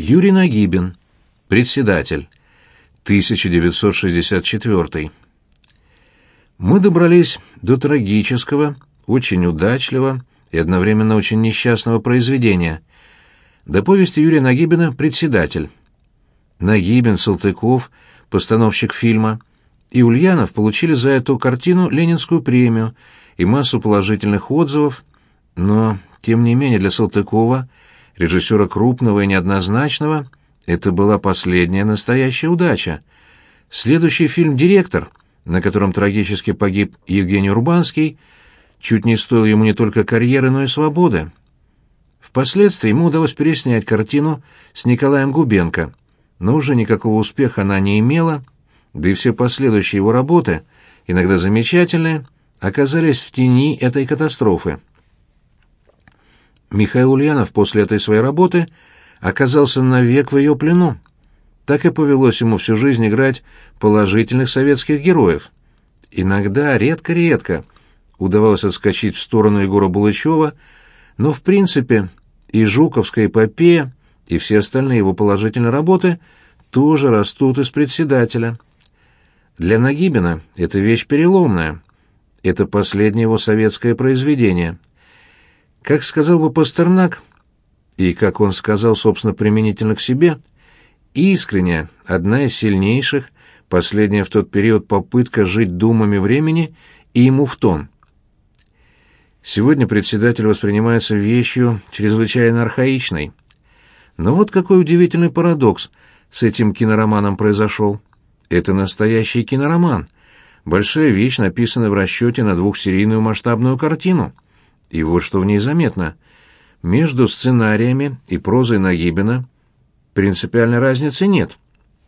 Юрий Нагибин, председатель, 1964. Мы добрались до трагического, очень удачливого и одновременно очень несчастного произведения. До повести Юрия Нагибина «Председатель». Нагибин, Салтыков, постановщик фильма, и Ульянов получили за эту картину Ленинскую премию и массу положительных отзывов, но, тем не менее, для Салтыкова, режиссера крупного и неоднозначного, это была последняя настоящая удача. Следующий фильм «Директор», на котором трагически погиб Евгений Урбанский, чуть не стоил ему не только карьеры, но и свободы. Впоследствии ему удалось переснять картину с Николаем Губенко, но уже никакого успеха она не имела, да и все последующие его работы, иногда замечательные, оказались в тени этой катастрофы. Михаил Ульянов после этой своей работы оказался навек в ее плену. Так и повелось ему всю жизнь играть положительных советских героев. Иногда, редко-редко, удавалось отскочить в сторону Егора Булычева, но в принципе и «Жуковская эпопея», и все остальные его положительные работы тоже растут из «Председателя». Для Нагибина это вещь переломная. Это последнее его советское произведение. Как сказал бы Пастернак, и как он сказал, собственно, применительно к себе, искренняя, одна из сильнейших, последняя в тот период попытка жить думами времени и ему в тон. Сегодня «Председатель» воспринимается вещью чрезвычайно архаичной. Но вот какой удивительный парадокс с этим кинороманом произошел. Это настоящий кинороман. Большая вещь, написанная в расчете на двухсерийную масштабную картину. И вот что в ней заметно. Между сценариями и прозой Нагибина принципиальной разницы нет.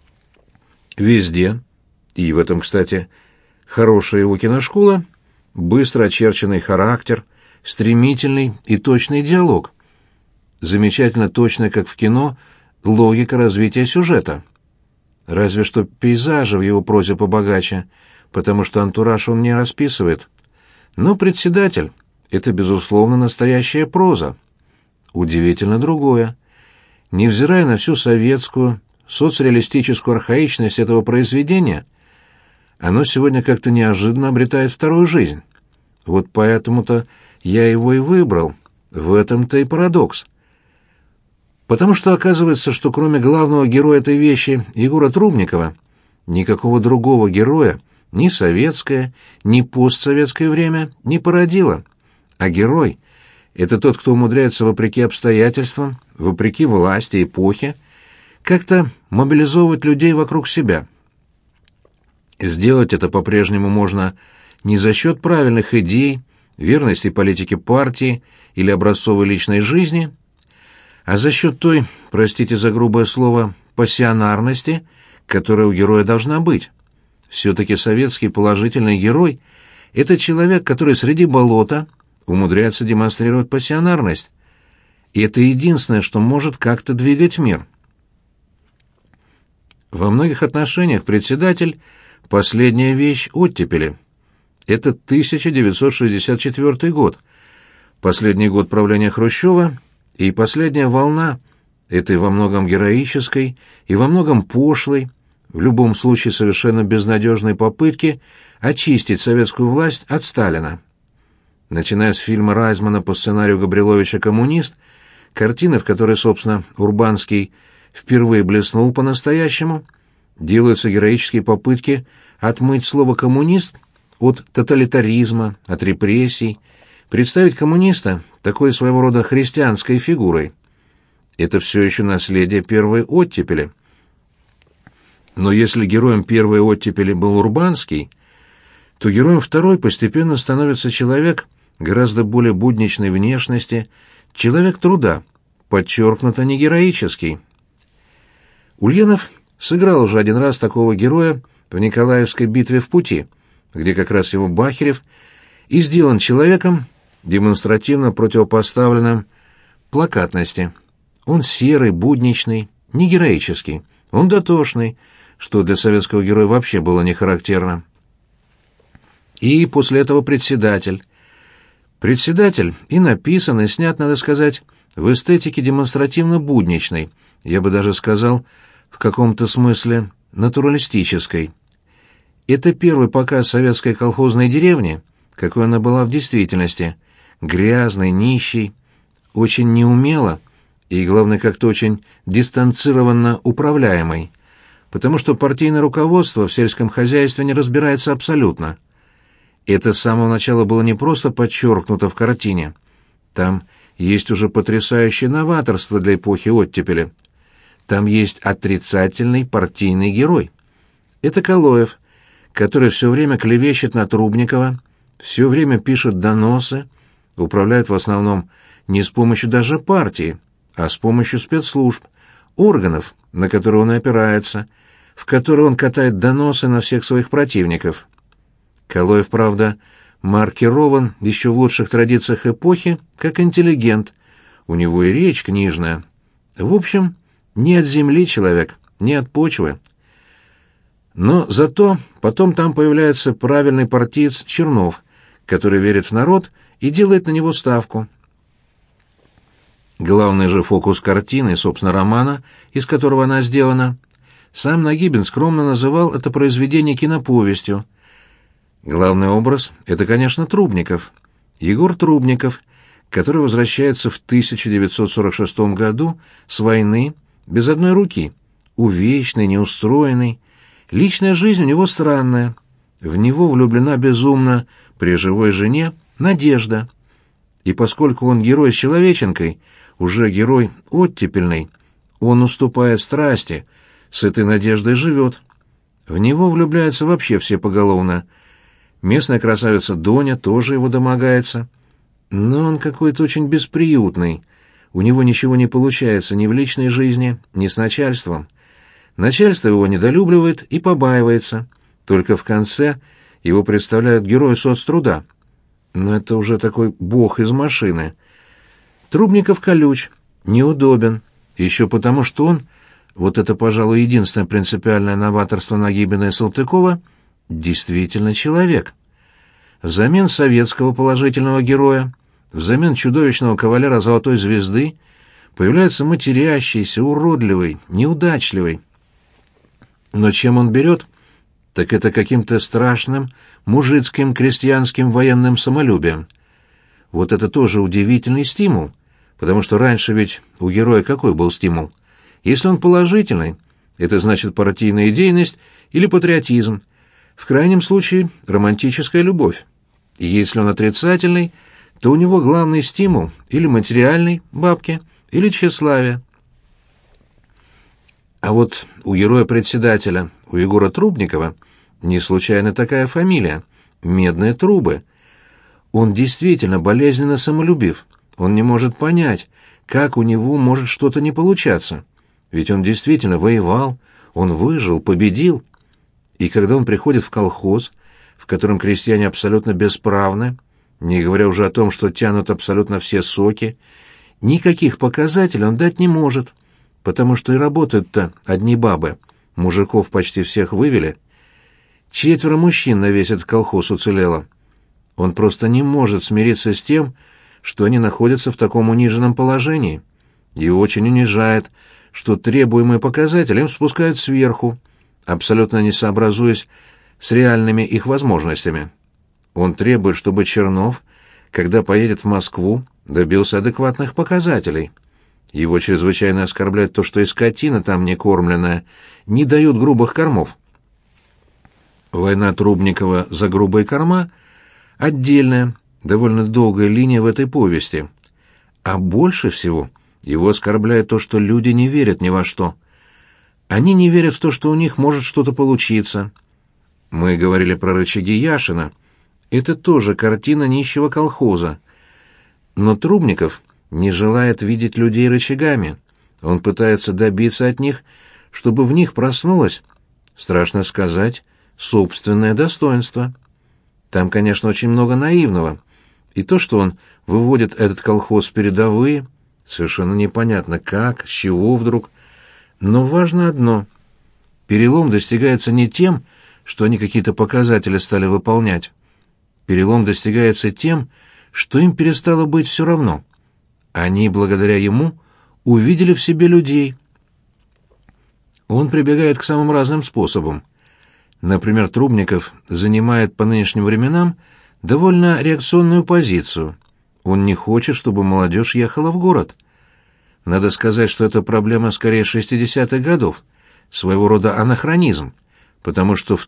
Везде, и в этом, кстати, хорошая его киношкола, быстро очерченный характер, стремительный и точный диалог. Замечательно точная, как в кино, логика развития сюжета. Разве что пейзажи в его прозе побогаче, потому что антураж он не расписывает. Но «Председатель» — это, безусловно, настоящая проза. Удивительно другое. Невзирая на всю советскую, соцреалистическую архаичность этого произведения, оно сегодня как-то неожиданно обретает вторую жизнь. Вот поэтому-то я его и выбрал. В этом-то и парадокс. Потому что оказывается, что кроме главного героя этой вещи, Егора Трубникова, никакого другого героя ни советское, ни постсоветское время не породило. А герой — это тот, кто умудряется вопреки обстоятельствам, вопреки власти, эпохе, как-то мобилизовывать людей вокруг себя. Сделать это по-прежнему можно не за счет правильных идей, верности политике партии или образцовой личной жизни, а за счет той, простите за грубое слово, пассионарности, которая у героя должна быть. Все-таки советский положительный герой — это человек, который среди болота умудряется демонстрировать пассионарность. И это единственное, что может как-то двигать мир. Во многих отношениях «Председатель» — последняя вещь оттепели. Это 1964 год, последний год правления Хрущева и последняя волна этой во многом героической и во многом пошлой, в любом случае совершенно безнадежной попытки очистить советскую власть от Сталина. Начиная с фильма Райзмана по сценарию Габриловича «Коммунист», картины, в которой, собственно, Урбанский впервые блеснул по-настоящему, делаются героические попытки отмыть слово «коммунист» от тоталитаризма, от репрессий, представить коммуниста такой своего рода христианской фигурой. Это все еще наследие первой оттепели. Но если героем первой оттепели был Урбанский, то героем второй постепенно становится человек гораздо более будничной внешности, человек труда, подчеркнуто не героический. Ульянов сыграл уже один раз такого героя в Николаевской битве в пути, где как раз его Бахерев и сделан человеком, демонстративно противопоставленным плакатности. Он серый, будничный, не героический, он дотошный, что для советского героя вообще было не характерно. И после этого «Председатель». «Председатель» и написан, и снят, надо сказать, в эстетике демонстративно будничной, я бы даже сказал, в каком-то смысле натуралистической. Это первый показ советской колхозной деревни, какой она была в действительности, грязной, нищей, очень неумело и, главное, как-то очень дистанцированно управляемой, потому что партийное руководство в сельском хозяйстве не разбирается абсолютно. Это с самого начала было не просто подчеркнуто в картине. Там есть уже потрясающее новаторство для эпохи оттепели. Там есть отрицательный партийный герой. Это Калоев, который все время клевещет на Трубникова, все время пишет доносы, управляет в основном не с помощью даже партии, а с помощью спецслужб, органов, на которые он опирается, в которые он катает доносы на всех своих противников. Калоев, правда, маркирован еще в лучших традициях эпохи как интеллигент, у него и речь книжная. В общем, не от земли человек, не от почвы. Но зато потом там появляется правильный партиец Чернов, который верит в народ и делает на него ставку. Главный же фокус картины, собственно, романа, из которого она сделана, сам Нагибин скромно называл это произведение киноповестью. Главный образ — это, конечно, Трубников. Егор Трубников, который возвращается в 1946 году с войны без одной руки, увечный, неустроенный. Личная жизнь у него странная. В него влюблена безумно при живой жене Надежда. И поскольку он герой с Человеченкой, уже герой оттепельный, он уступает страсти, с этой надеждой живет. В него влюбляются вообще все поголовно. Местная красавица Доня тоже его домогается. Но он какой-то очень бесприютный. У него ничего не получается ни в личной жизни, ни с начальством. Начальство его недолюбливает и побаивается. Только в конце его представляют герою соцтруда. Но это уже такой бог из машины. Трубников колюч, неудобен. Еще потому, что он, вот это, пожалуй, единственное принципиальное новаторство Нагибина и Салтыкова, действительно человек. Взамен советского положительного героя, взамен чудовищного кавалера Золотой Звезды появляется матерящийся, уродливый, неудачливый. Но чем он берет, так это каким-то страшным мужицким крестьянским военным самолюбием. Вот это тоже удивительный стимул, потому что раньше ведь у героя какой был стимул? Если он положительный, это значит партийная идейность или патриотизм, в крайнем случае романтическая любовь. И если он отрицательный, то у него главный стимул или материальный, бабки, или тщеславие. А вот у героя-председателя, у Егора Трубникова, не случайно такая фамилия — Медные трубы. Он действительно болезненно самолюбив, он не может понять, как у него может что-то не получаться. Ведь он действительно воевал, он выжил, победил. И когда он приходит в колхоз, в котором крестьяне абсолютно бесправны, не говоря уже о том, что тянут абсолютно все соки, никаких показателей он дать не может, потому что и работают-то одни бабы, мужиков почти всех вывели. 4 мужчин на весь этот колхоз уцелело. Он просто не может смириться с тем, что они находятся в таком униженном положении. И очень унижает, что требуемые показатели им спускают сверху, абсолютно не сообразуясь с реальными их возможностями. Он требует, чтобы Чернов, когда поедет в Москву, добился адекватных показателей. Его чрезвычайно оскорбляет то, что и скотина там не кормленная, не дают грубых кормов. Война Трубникова за грубые корма — отдельная, довольно долгая линия в этой повести. А больше всего его оскорбляет то, что люди не верят ни во что. Они не верят в то, что у них может что-то получиться. Мы говорили про рычаги Яшина. Это тоже картина нищего колхоза. Но Трубников не желает видеть людей рычагами. Он пытается добиться от них, чтобы в них проснулось, страшно сказать, собственное достоинство. Там, конечно, очень много наивного. И то, что он выводит этот колхоз в передовые, совершенно непонятно как, с чего вдруг. Но важно одно. Перелом достигается не тем, что они какие-то показатели стали выполнять. Перелом достигается тем, что им перестало быть все равно. Они, благодаря ему, увидели в себе людей. Он прибегает к самым разным способам. Например, Трубников занимает по нынешним временам довольно реакционную позицию. Он не хочет, чтобы молодежь ехала в город. Надо сказать, что это проблема скорее 60-х годов, своего рода анахронизм, потому что в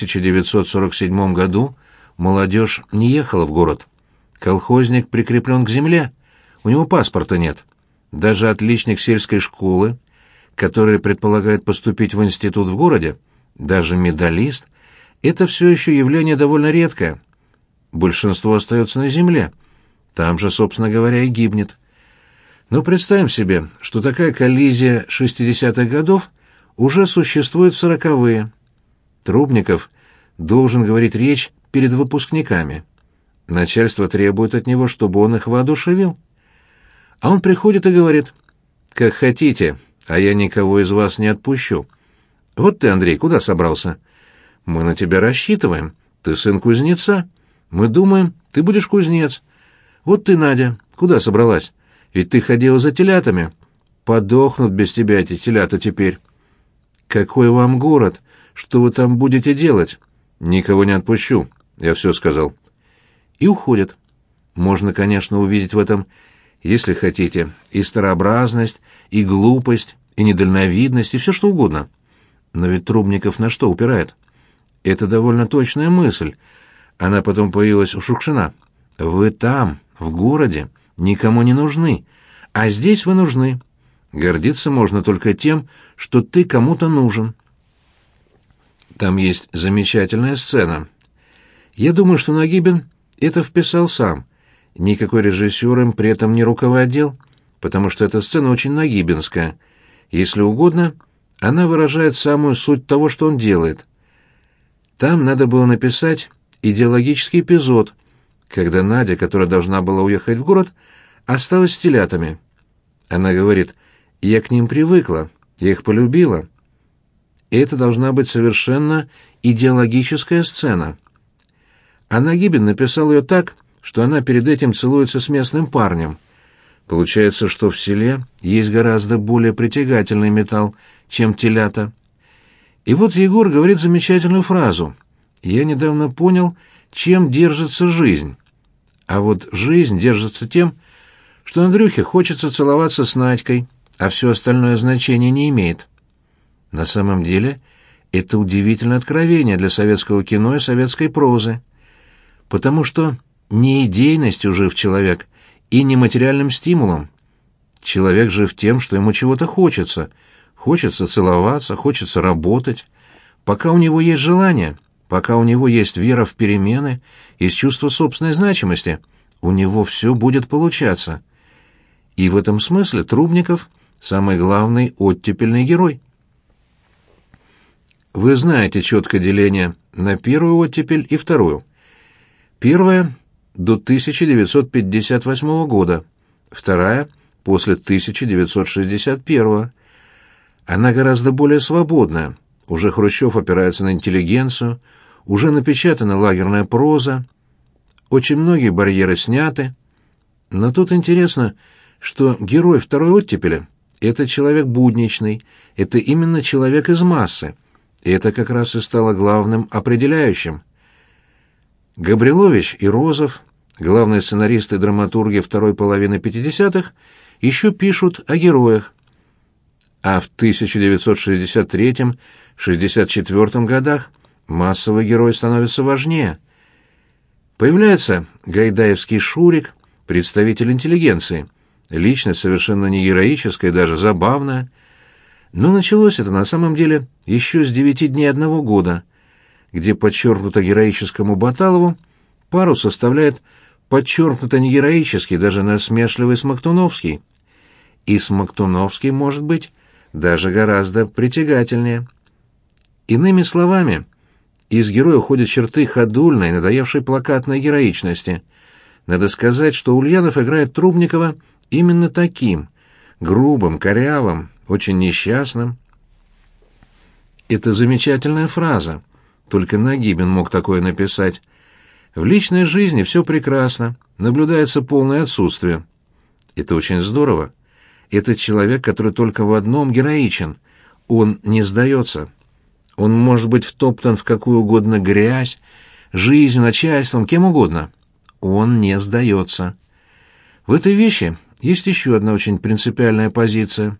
1947 году молодежь не ехала в город. Колхозник прикреплен к земле, у него паспорта нет. Даже отличник сельской школы, который предполагает поступить в институт в городе, даже медалист, это все еще явление довольно редкое. Большинство остается на земле, там же, собственно говоря, и гибнет. Но представим себе, что такая коллизия 60-х годов уже существует в 40-е. Трубников должен говорить речь перед выпускниками. Начальство требует от него, чтобы он их воодушевил. А он приходит и говорит: «Как хотите, а я никого из вас не отпущу. Вот ты, Андрей, куда собрался? Мы на тебя рассчитываем. Ты сын кузнеца. Мы думаем, ты будешь кузнец. Вот ты, Надя, куда собралась? Ведь ты ходила за телятами. Подохнут без тебя эти телята теперь. Какой вам город? Что вы там будете делать? Никого не отпущу. Я все сказал». И уходят. Можно, конечно, увидеть в этом, если хотите, и старообразность, и глупость, и недальновидность, и все что угодно. Но ведь Трубников на что упирает? Это довольно точная мысль. Она потом появилась у Шукшина. Вы там, в городе, никому не нужны, а здесь вы нужны. Гордиться можно только тем, что ты кому-то нужен. Там есть замечательная сцена. Я думаю, что Нагибин это вписал сам. Никакой режиссер им при этом не руководил, потому что эта сцена очень нагибинская. Если угодно, она выражает самую суть того, что он делает. Там надо было написать идеологический эпизод, когда Надя, которая должна была уехать в город, осталась с телятами. Она говорит: «Я к ним привыкла, я их полюбила». И это должна быть совершенно идеологическая сцена. А Нагибин написал ее так, что она перед этим целуется с местным парнем. Получается, что в селе есть гораздо более притягательный металл, чем телята. И вот Егор говорит замечательную фразу: «Я недавно понял, чем держится жизнь». А вот жизнь держится тем, что Андрюхе хочется целоваться с Надькой, а все остальное значения не имеет. На самом деле, это удивительное откровение для советского кино и советской прозы, потому что не идейностью жив человек и не материальным стимулом. Человек жив тем, что ему чего-то хочется. Хочется целоваться, хочется работать. Пока у него есть желание, пока у него есть вера в перемены, есть чувство собственной значимости, у него все будет получаться. И в этом смысле Трубников — самый главный оттепельный герой. Вы знаете четкое деление на первую оттепель и вторую. Первая — до 1958 года, вторая — после 1961. Она гораздо более свободная. Уже Хрущев опирается на интеллигенцию, уже напечатана лагерная проза, очень многие барьеры сняты. Но тут интересно, что герой второй оттепели — это человек будничный, это именно человек из массы, и это как раз и стало главным определяющим. Габрилович и Розов, главные сценаристы и драматурги второй половины 50-х, еще пишут о героях. А в 1963-64 годах массовый герой становится важнее. Появляется гайдаевский Шурик, представитель интеллигенции, личность совершенно не героическая, даже забавная. Но началось это на самом деле еще с 9 дней одного года, где подчеркнуто героическому Баталову пару составляет подчеркнуто негероический, даже насмешливый Смоктуновский. И Смоктуновский, может быть, даже гораздо притягательнее. Иными словами, из героя уходят черты ходульной, надоевшей плакатной героичности. Надо сказать, что Ульянов играет Трубникова именно таким, грубым, корявым, очень несчастным. Это замечательная фраза. Только Нагибин мог такое написать. В личной жизни все прекрасно, наблюдается полное отсутствие. Это очень здорово. Это человек, который только в одном героичен. Он не сдается. Он может быть втоптан в какую угодно грязь, жизнью, начальством, кем угодно. Он не сдается. В этой вещи есть еще одна очень принципиальная позиция.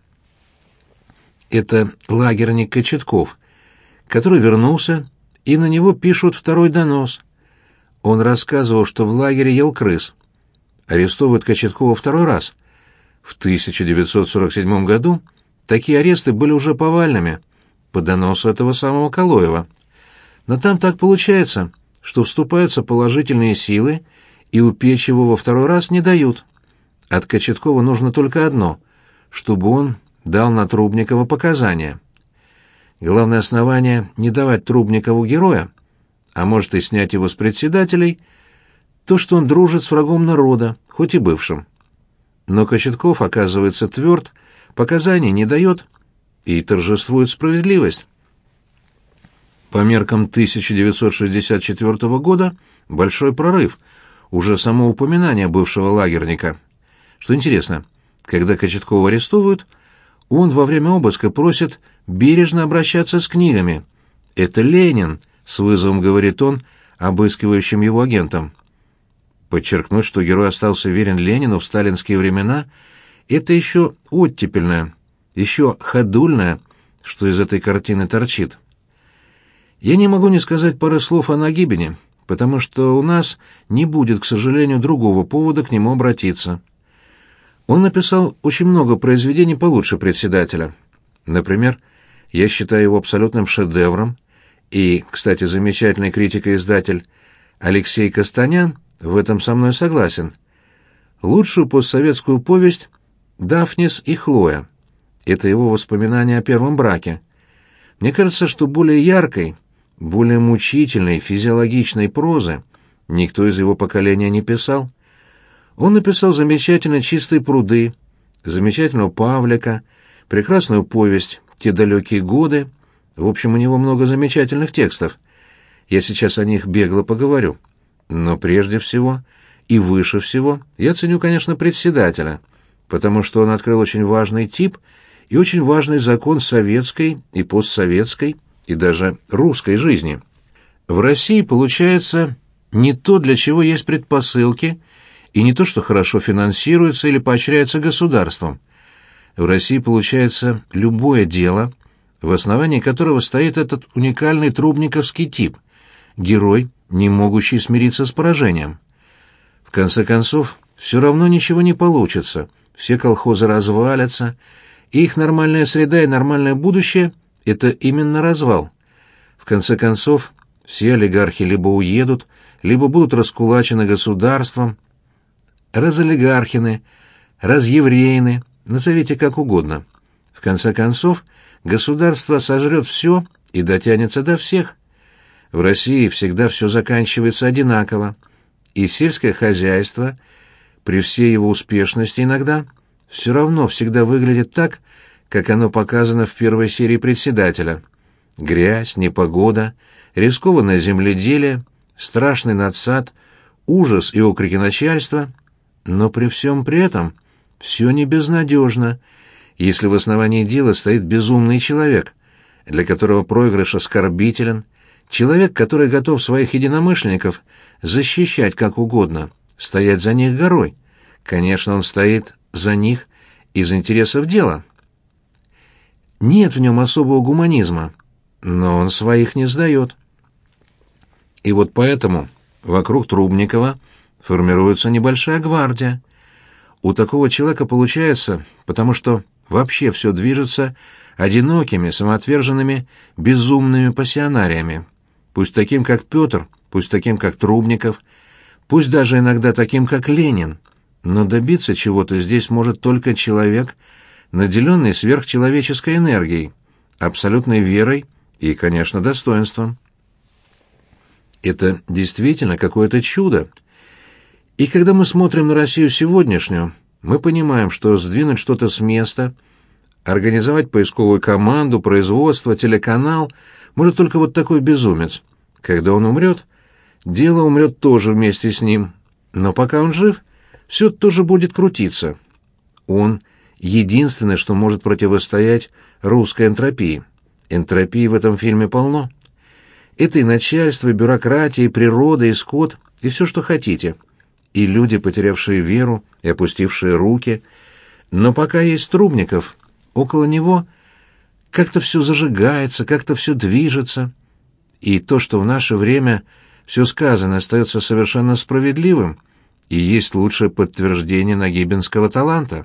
Это лагерник Кочетков, который вернулся, и на него пишут второй донос. Он рассказывал, что в лагере ел крыс. Арестовывают Кочеткова второй раз. В 1947 году такие аресты были уже повальными, по доносу этого самого Калоева. Но там так получается, что вступаются положительные силы, и упечь его во второй раз не дают. От Кочеткова нужно только одно — чтобы он дал на Трубникова показания. Главное основание — не давать Трубникову героя, а может и снять его с председателей, то, что он дружит с врагом народа, хоть и бывшим. Но Кочетков, оказывается, тверд, показаний не дает, и торжествует справедливость. По меркам 1964 года большой прорыв, уже само упоминание бывшего лагерника. Что интересно, когда Кочеткова арестовывают, он во время обыска просит бережно обращаться с книгами. «Это Ленин», — с вызовом говорит он обыскивающим его агентам. Подчеркнуть, что герой остался верен Ленину в сталинские времена, это еще оттепельное, еще ходульное, что из этой картины торчит. Я не могу не сказать пары слов о Нагибине, потому что у нас не будет, к сожалению, другого повода к нему обратиться. Он написал очень много произведений получше председателя. Например, я считаю его абсолютным шедевром, и, кстати, замечательный критик и издатель Алексей Костанян в этом со мной согласен. Лучшую постсоветскую повесть «Дафнис и Хлоя». Это его воспоминания о первом браке. Мне кажется, что более яркой, более мучительной, физиологичной прозы никто из его поколения не писал. Он написал замечательно «Чистые пруды», замечательного Павлика, прекрасную повесть «Те далекие годы». В общем, у него много замечательных текстов. Я сейчас о них бегло поговорю. Но прежде всего и выше всего я ценю, конечно, председателя, потому что он открыл очень важный тип и очень важный закон советской и постсоветской и даже русской жизни. В России получается не то, для чего есть предпосылки, и не то, что хорошо финансируется или поощряется государством. В России получается любое дело, в основании которого стоит этот уникальный трубниковский тип — герой, не могущий смириться с поражением. В конце концов, все равно ничего не получится, все колхозы развалятся, и их нормальная среда и нормальное будущее — это именно развал. В конце концов, все олигархи либо уедут, либо будут раскулачены государством, разолигархины, разевреины, назовите как угодно. В конце концов, государство сожрет все и дотянется до всех. В России всегда все заканчивается одинаково, и сельское хозяйство, при всей его успешности иногда, все равно всегда выглядит так, как оно показано в первой серии «Председателя». Грязь, непогода, рискованное земледелие, страшный надсад, ужас и окрики начальства. Но при всем при этом все не безнадежно, если в основании дела стоит безумный человек, для которого проигрыш оскорбителен, человек, который готов своих единомышленников защищать как угодно, стоять за них горой. Конечно, он стоит за них из интересов дела. Нет в нем особого гуманизма, но он своих не сдает. И вот поэтому вокруг Трубникова формируется небольшая гвардия. У такого человека получается, потому что вообще все движется одинокими, самоотверженными, безумными пассионариями. Пусть таким, как Петр, пусть таким, как Трубников, пусть даже иногда таким, как Ленин, но добиться чего-то здесь может только человек, наделенный сверхчеловеческой энергией, абсолютной верой и, конечно, достоинством. Это действительно какое-то чудо. И когда мы смотрим на Россию сегодняшнюю, мы понимаем, что сдвинуть что-то с места, организовать поисковую команду, производство, телеканал может только вот такой безумец. Когда он умрет, дело умрет тоже вместе с ним. Но пока он жив, все тоже будет крутиться. Он — единственное, что может противостоять русской энтропии. Энтропии в этом фильме полно. Это и начальство, и бюрократия, и природа, и скот, и все, что хотите. И люди, потерявшие веру и опустившие руки. Но пока есть Трубников, около него как-то все зажигается, как-то все движется. И то, что в наше время все сказанное остается совершенно справедливым, и есть лучшее подтверждение нагибинского таланта.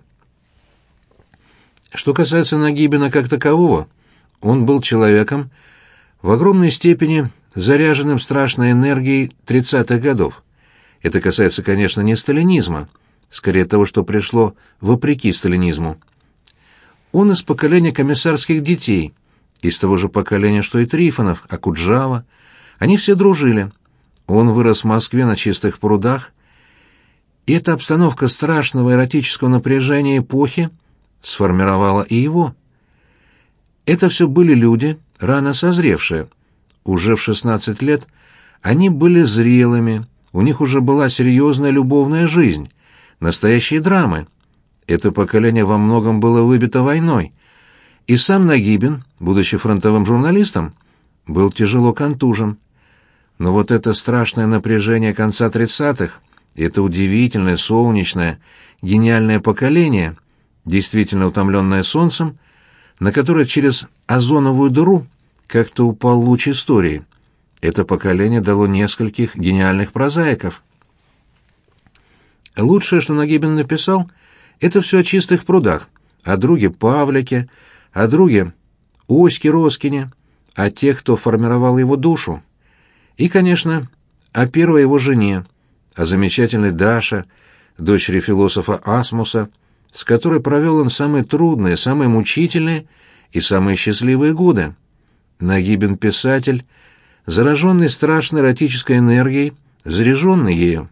Что касается Нагибина как такового, он был человеком, в огромной степени заряженным страшной энергией 30-х годов. Это касается, конечно, не сталинизма, скорее того, что пришло вопреки сталинизму. Он из поколения комиссарских детей, из того же поколения, что и Трифонов, Окуджава. Они все дружили. Он вырос в Москве на Чистых прудах, и эта обстановка страшного эротического напряжения эпохи сформировала и его. Это все были люди, рано созревшие. Уже в 16 лет они были зрелыми, у них уже была серьезная любовная жизнь, настоящие драмы. Это поколение во многом было выбито войной. И сам Нагибин, будучи фронтовым журналистом, был тяжело контужен. Но вот это страшное напряжение конца 30-х, это удивительное, солнечное, гениальное поколение, действительно утомленное солнцем, на которое через озоновую дыру как-то упал луч истории. Это поколение дало нескольких гениальных прозаиков. Лучшее, что Нагибин написал, это все о Чистых прудах, о друге Павлике, о друге Оське Роскине, о тех, кто формировал его душу. И, конечно, о первой его жене, о замечательной Даше, дочери философа Асмуса, с которой провел он самые трудные, самые мучительные и самые счастливые годы. Нагибин — писатель, зараженный страшной эротической энергией, заряженный ею.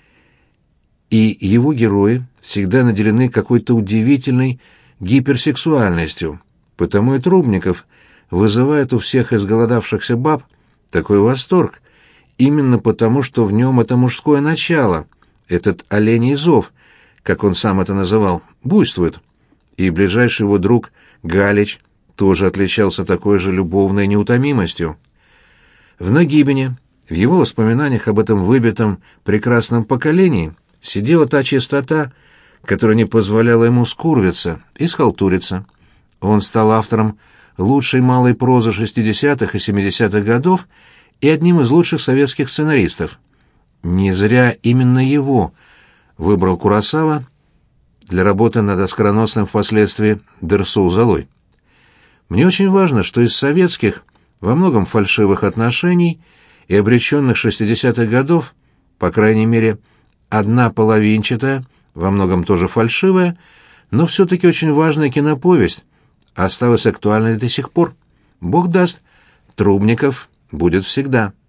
И его герои всегда наделены какой-то удивительной гиперсексуальностью, потому и Трубников вызывает у всех изголодавшихся баб такой восторг, именно потому, что в нем это мужское начало, этот оленей зов, как он сам это называл, буйствует. И ближайший его друг Галич тоже отличался такой же любовной неутомимостью. В Нагибине, в его воспоминаниях об этом выбитом прекрасном поколении, сидела та чистота, которая не позволяла ему скурвиться и схалтуриться. Он стал автором лучшей малой прозы 60-х и 70-х годов и одним из лучших советских сценаристов. Не зря именно его выбрал Куросава для работы над оскароносным впоследствии «Дерсу золой». Мне очень важно, что из советских, во многом фальшивых отношений и обреченных 60-х годов, по крайней мере, одна половинчатая, во многом тоже фальшивая, но все-таки очень важная киноповесть осталась актуальной до сих пор. Бог даст, Трубников будет всегда.